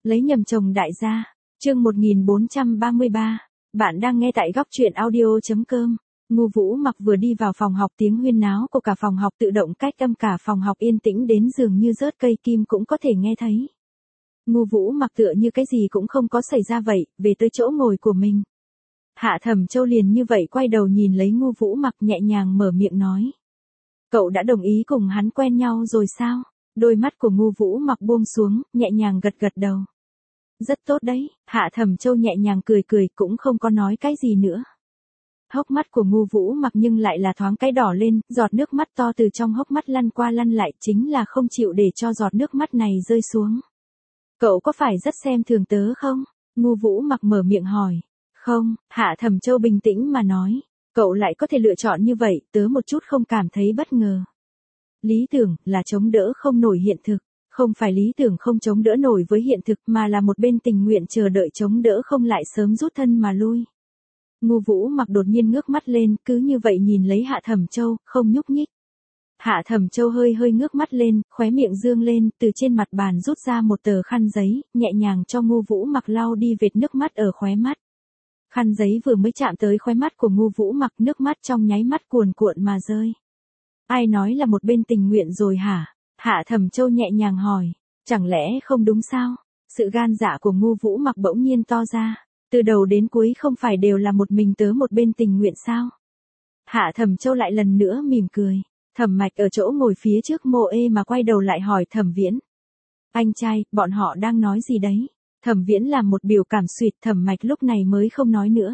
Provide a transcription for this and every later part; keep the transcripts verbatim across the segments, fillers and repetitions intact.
Lấy nhầm chồng đại gia. Chương một nghìn bốn trăm ba mươi ba. Bạn đang nghe tại góc truyện audio.com. Ngô Vũ Mặc vừa đi vào phòng học, tiếng huyên náo của cả phòng học tự động cách âm cả phòng học yên tĩnh đến dường như rớt cây kim cũng có thể nghe thấy. Ngô Vũ Mặc tựa như cái gì cũng không có xảy ra vậy, về tới chỗ ngồi của mình. Hạ Thẩm Châu liền như vậy quay đầu nhìn lấy Ngô Vũ Mặc, nhẹ nhàng mở miệng nói. Cậu đã đồng ý cùng hắn quen nhau rồi sao? Đôi mắt của Ngô Vũ Mặc buông xuống, nhẹ nhàng gật gật đầu. Rất tốt đấy, Hạ Thẩm Châu nhẹ nhàng cười cười cũng không có nói cái gì nữa. Hốc mắt của Ngô Vũ Mặc nhưng lại là thoáng cái đỏ lên, giọt nước mắt to từ trong hốc mắt lăn qua lăn lại, chính là không chịu để cho giọt nước mắt này rơi xuống. Cậu có phải rất xem thường tớ không? Ngô Vũ Mặc mở miệng hỏi. Không, Hạ Thẩm Châu bình tĩnh mà nói. Cậu lại có thể lựa chọn như vậy, tớ một chút không cảm thấy bất ngờ. Lý tưởng là chống đỡ không nổi hiện thực, không phải lý tưởng không chống đỡ nổi với hiện thực mà là một bên tình nguyện chờ đợi chống đỡ không lại sớm rút thân mà lui. Ngô Vũ Mặc đột nhiên ngước mắt lên, cứ như vậy nhìn lấy Hạ Thẩm Châu, không nhúc nhích. Hạ Thẩm Châu hơi hơi ngước mắt lên, khóe miệng dương lên, từ trên mặt bàn rút ra một tờ khăn giấy, nhẹ nhàng cho Ngô Vũ Mặc lau đi vệt nước mắt ở khóe mắt. Khăn giấy vừa mới chạm tới khóe mắt của Ngô Vũ Mặc, nước mắt trong nháy mắt cuồn cuộn mà rơi. Ai nói là một bên tình nguyện rồi hả? Hạ Thẩm Châu nhẹ nhàng hỏi. Chẳng lẽ không đúng sao? Sự gan dạ của Ngô Vũ Mặc bỗng nhiên to ra. Từ đầu đến cuối không phải đều là một mình tớ một bên tình nguyện sao? Hạ Thẩm Châu lại lần nữa mỉm cười. Thẩm Mạch ở chỗ ngồi phía trước mô ê mà quay đầu lại hỏi Thẩm Viễn. Anh trai, bọn họ đang nói gì đấy? Thẩm Viễn làm một biểu cảm suyệt, Thẩm Mạch lúc này mới không nói nữa.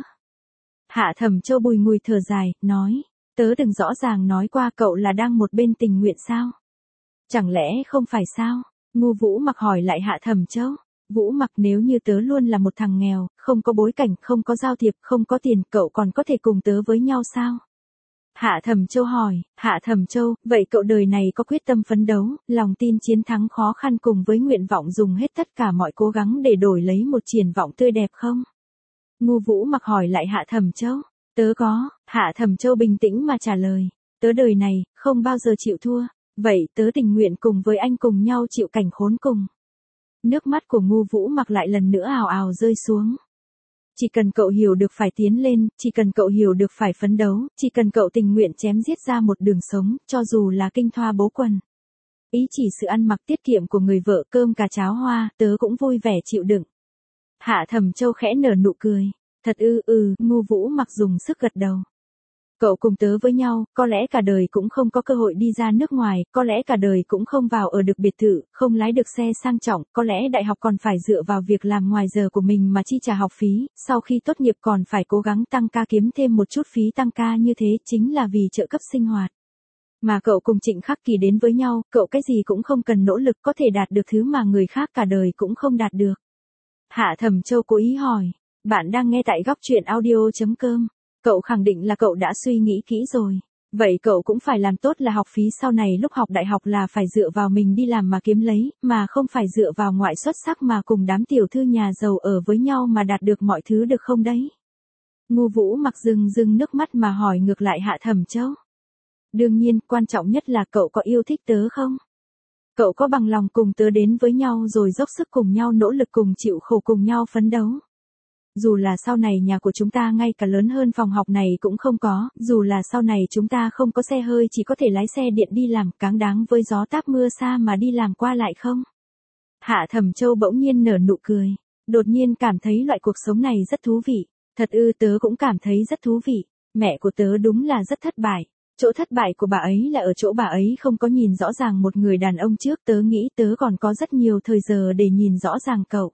Hạ Thẩm Châu bùi ngùi thở dài, nói. Tớ đừng rõ ràng nói qua cậu là đang một bên tình nguyện sao? Chẳng lẽ không phải sao? Ngô Vũ Mặc hỏi lại Hạ Thẩm Châu. Vũ Mặc, nếu như tớ luôn là một thằng nghèo, không có bối cảnh, không có giao thiệp, không có tiền, cậu còn có thể cùng tớ với nhau sao? Hạ Thẩm Châu hỏi. Hạ Thẩm Châu, vậy cậu đời này có quyết tâm phấn đấu, lòng tin chiến thắng khó khăn cùng với nguyện vọng dùng hết tất cả mọi cố gắng để đổi lấy một triển vọng tươi đẹp không? Ngô Vũ Mặc hỏi lại Hạ Thẩm Châu. Tớ có. Hạ Thẩm Châu bình tĩnh mà trả lời. Tớ đời này, không bao giờ chịu thua. Vậy tớ tình nguyện cùng với anh cùng nhau chịu cảnh khốn cùng. Nước mắt của Ngô Vũ Mặc lại lần nữa ào ào rơi xuống. Chỉ cần cậu hiểu được phải tiến lên, chỉ cần cậu hiểu được phải phấn đấu, chỉ cần cậu tình nguyện chém giết ra một đường sống, cho dù là kinh thoa bố quần. Ý chỉ sự ăn mặc tiết kiệm của người vợ, cơm cà cháo hoa, tớ cũng vui vẻ chịu đựng. Hạ Thẩm Châu khẽ nở nụ cười. Thật ư ừ, Ngô Vũ Mặc dùng sức gật đầu. Cậu cùng tớ với nhau, có lẽ cả đời cũng không có cơ hội đi ra nước ngoài, có lẽ cả đời cũng không vào ở được biệt thự, không lái được xe sang trọng, có lẽ đại học còn phải dựa vào việc làm ngoài giờ của mình mà chi trả học phí, sau khi tốt nghiệp còn phải cố gắng tăng ca kiếm thêm một chút phí tăng ca, như thế chính là vì trợ cấp sinh hoạt. Mà cậu cùng Trịnh Khắc Kỳ đến với nhau, cậu cái gì cũng không cần nỗ lực có thể đạt được thứ mà người khác cả đời cũng không đạt được. Hạ Thẩm Châu cố ý hỏi. Bạn đang nghe tại góc truyện audio.com. Cậu khẳng định là cậu đã suy nghĩ kỹ rồi. Vậy cậu cũng phải làm tốt là học phí sau này lúc học đại học là phải dựa vào mình đi làm mà kiếm lấy, mà không phải dựa vào ngoại xuất sắc mà cùng đám tiểu thư nhà giàu ở với nhau mà đạt được mọi thứ được không đấy? Ngô Vũ Mặc rưng rưng nước mắt mà hỏi ngược lại Hạ Thẩm Châu. Đương nhiên, quan trọng nhất là cậu có yêu thích tớ không? Cậu có bằng lòng cùng tớ đến với nhau rồi dốc sức cùng nhau nỗ lực cùng chịu khổ cùng nhau phấn đấu? Dù là sau này nhà của chúng ta ngay cả lớn hơn phòng học này cũng không có, dù là sau này chúng ta không có xe hơi chỉ có thể lái xe điện đi làm, cáng đáng với gió táp mưa xa mà đi làm qua lại không? Hạ Thẩm Châu bỗng nhiên nở nụ cười, đột nhiên cảm thấy loại cuộc sống này rất thú vị. Thật ư, tớ cũng cảm thấy rất thú vị. Mẹ của tớ đúng là rất thất bại. Chỗ thất bại của bà ấy là ở chỗ bà ấy không có nhìn rõ ràng một người đàn ông trước, tớ nghĩ tớ còn có rất nhiều thời giờ để nhìn rõ ràng cậu.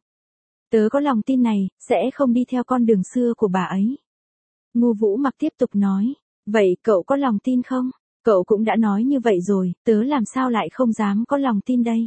Tớ có lòng tin này, sẽ không đi theo con đường xưa của bà ấy. Ngô Vũ Mặc tiếp tục nói. Vậy cậu có lòng tin không? Cậu cũng đã nói như vậy rồi, tớ làm sao lại không dám có lòng tin đây?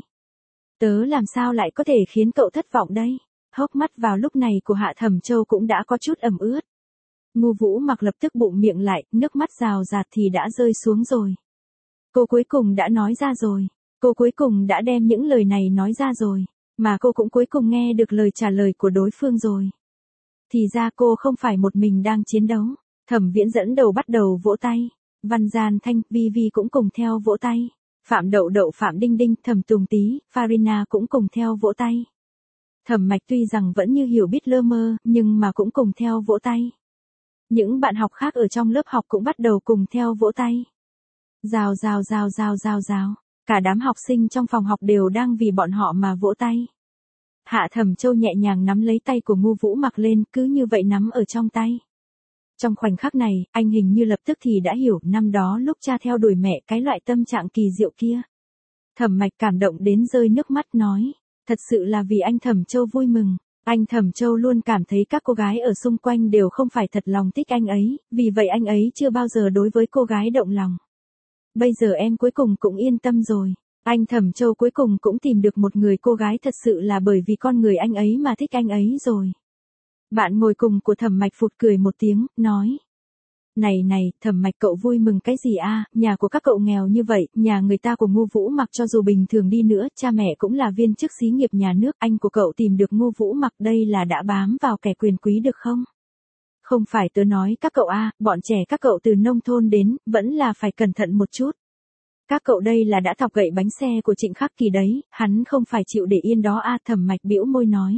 Tớ làm sao lại có thể khiến cậu thất vọng đây? Hốc mắt vào lúc này của Hạ Thẩm Châu cũng đã có chút ẩm ướt. Ngô Vũ Mặc lập tức bụm miệng lại, nước mắt rào rạt thì đã rơi xuống rồi. Cô cuối cùng đã nói ra rồi. Cô cuối cùng đã đem những lời này nói ra rồi. Mà cô cũng cuối cùng nghe được lời trả lời của đối phương rồi. Thì ra cô không phải một mình đang chiến đấu. Thẩm Viễn dẫn đầu bắt đầu vỗ tay. Văn Gian Thanh, Vi Vi cũng cùng theo vỗ tay. Phạm Đậu Đậu, Phạm Đinh Đinh, Thẩm Tùng Tý, Farina cũng cùng theo vỗ tay. Thẩm Mạch tuy rằng vẫn như hiểu biết lơ mơ, nhưng mà cũng cùng theo vỗ tay. Những bạn học khác ở trong lớp học cũng bắt đầu cùng theo vỗ tay. Rào rào rào rào rào rào, cả đám học sinh trong phòng học đều đang vì bọn họ mà vỗ tay. Hạ Thẩm Châu nhẹ nhàng nắm lấy tay của Ngô Vũ Mặc lên, cứ như vậy nắm ở trong tay. Trong khoảnh khắc này, anh hình như lập tức thì đã hiểu năm đó lúc cha theo đuổi mẹ cái loại tâm trạng kỳ diệu kia. Thẩm Mạch cảm động đến rơi nước mắt nói, thật sự là vì anh Thẩm Châu vui mừng. Anh Thẩm Châu luôn cảm thấy các cô gái ở xung quanh đều không phải thật lòng thích anh ấy, vì vậy anh ấy chưa bao giờ đối với cô gái động lòng. Bây giờ em cuối cùng cũng yên tâm rồi. Anh Thẩm Châu cuối cùng cũng tìm được một người cô gái thật sự là bởi vì con người anh ấy mà thích anh ấy rồi. Bạn ngồi cùng của Thẩm Mạch phụt cười một tiếng, nói. Này này, Thẩm Mạch cậu vui mừng cái gì a? Nhà của các cậu nghèo như vậy, nhà người ta của Ngô Vũ Mặc cho dù bình thường đi nữa, cha mẹ cũng là viên chức xí nghiệp nhà nước, anh của cậu tìm được Ngô Vũ Mặc đây là đã bám vào kẻ quyền quý được không? Không phải tớ nói các cậu a, bọn trẻ các cậu từ nông thôn đến, vẫn là phải cẩn thận một chút. Các cậu đây là đã thọc gậy bánh xe của Trịnh Khắc Kỳ đấy, hắn không phải chịu để yên đó a. Thẩm Mạch bĩu môi nói.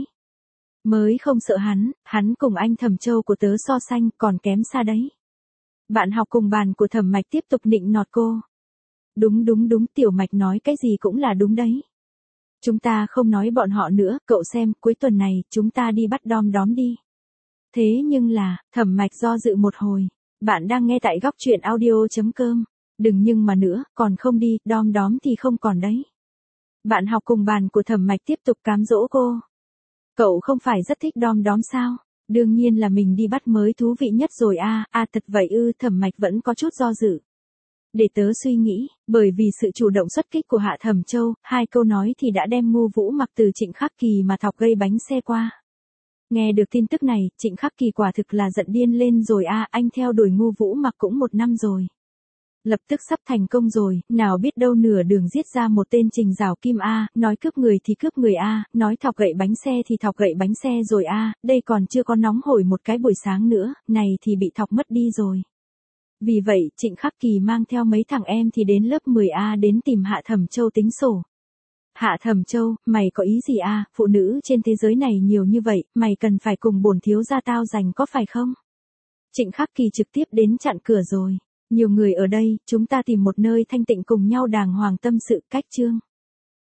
Mới không sợ hắn, hắn cùng anh Thẩm Châu của tớ so sánh còn kém xa đấy. Bạn học cùng bàn của Thẩm Mạch tiếp tục nịnh nọt cô. Đúng đúng đúng, Tiểu Mạch nói cái gì cũng là đúng đấy. Chúng ta không nói bọn họ nữa, cậu xem, cuối tuần này, chúng ta đi bắt đom đóm đi. Thế nhưng là, Thẩm Mạch do dự một hồi. Bạn đang nghe tại góc truyện audio chấm com. Đừng nhưng mà nữa, còn không đi, đom đóm thì không còn đấy. Bạn học cùng bàn của Thẩm Mạch tiếp tục cám dỗ cô. Cậu không phải rất thích đom đóm sao? Đương nhiên là mình đi bắt mới thú vị nhất rồi a. À, à thật vậy ư? Thẩm Mạch vẫn có chút do dự. Để tớ suy nghĩ, bởi vì sự chủ động xuất kích của Hạ Thẩm Châu, hai câu nói thì đã đem Ngô Vũ Mặc từ Trịnh Khắc Kỳ mà thọc gây bánh xe qua. Nghe được tin tức này, Trịnh Khắc Kỳ quả thực là giận điên lên rồi a. À, anh theo đuổi Ngô Vũ Mặc cũng một năm rồi. Lập tức sắp thành công rồi, nào biết đâu nửa đường giết ra một tên Trình Giảo Kim a, nói cướp người thì cướp người a, nói thọc gậy bánh xe thì thọc gậy bánh xe rồi a, đây còn chưa có nóng hổi một cái buổi sáng nữa, này thì bị thọc mất đi rồi. Vì vậy, Trịnh Khắc Kỳ mang theo mấy thằng em thì đến lớp mười A đến tìm Hạ Thẩm Châu tính sổ. Hạ Thẩm Châu, mày có ý gì a? Phụ nữ trên thế giới này nhiều như vậy, mày cần phải cùng bổn thiếu gia tao giành có phải không? Trịnh Khắc Kỳ trực tiếp đến chặn cửa rồi. Nhiều người ở đây, chúng ta tìm một nơi thanh tịnh cùng nhau đàng hoàng tâm sự, cách chương.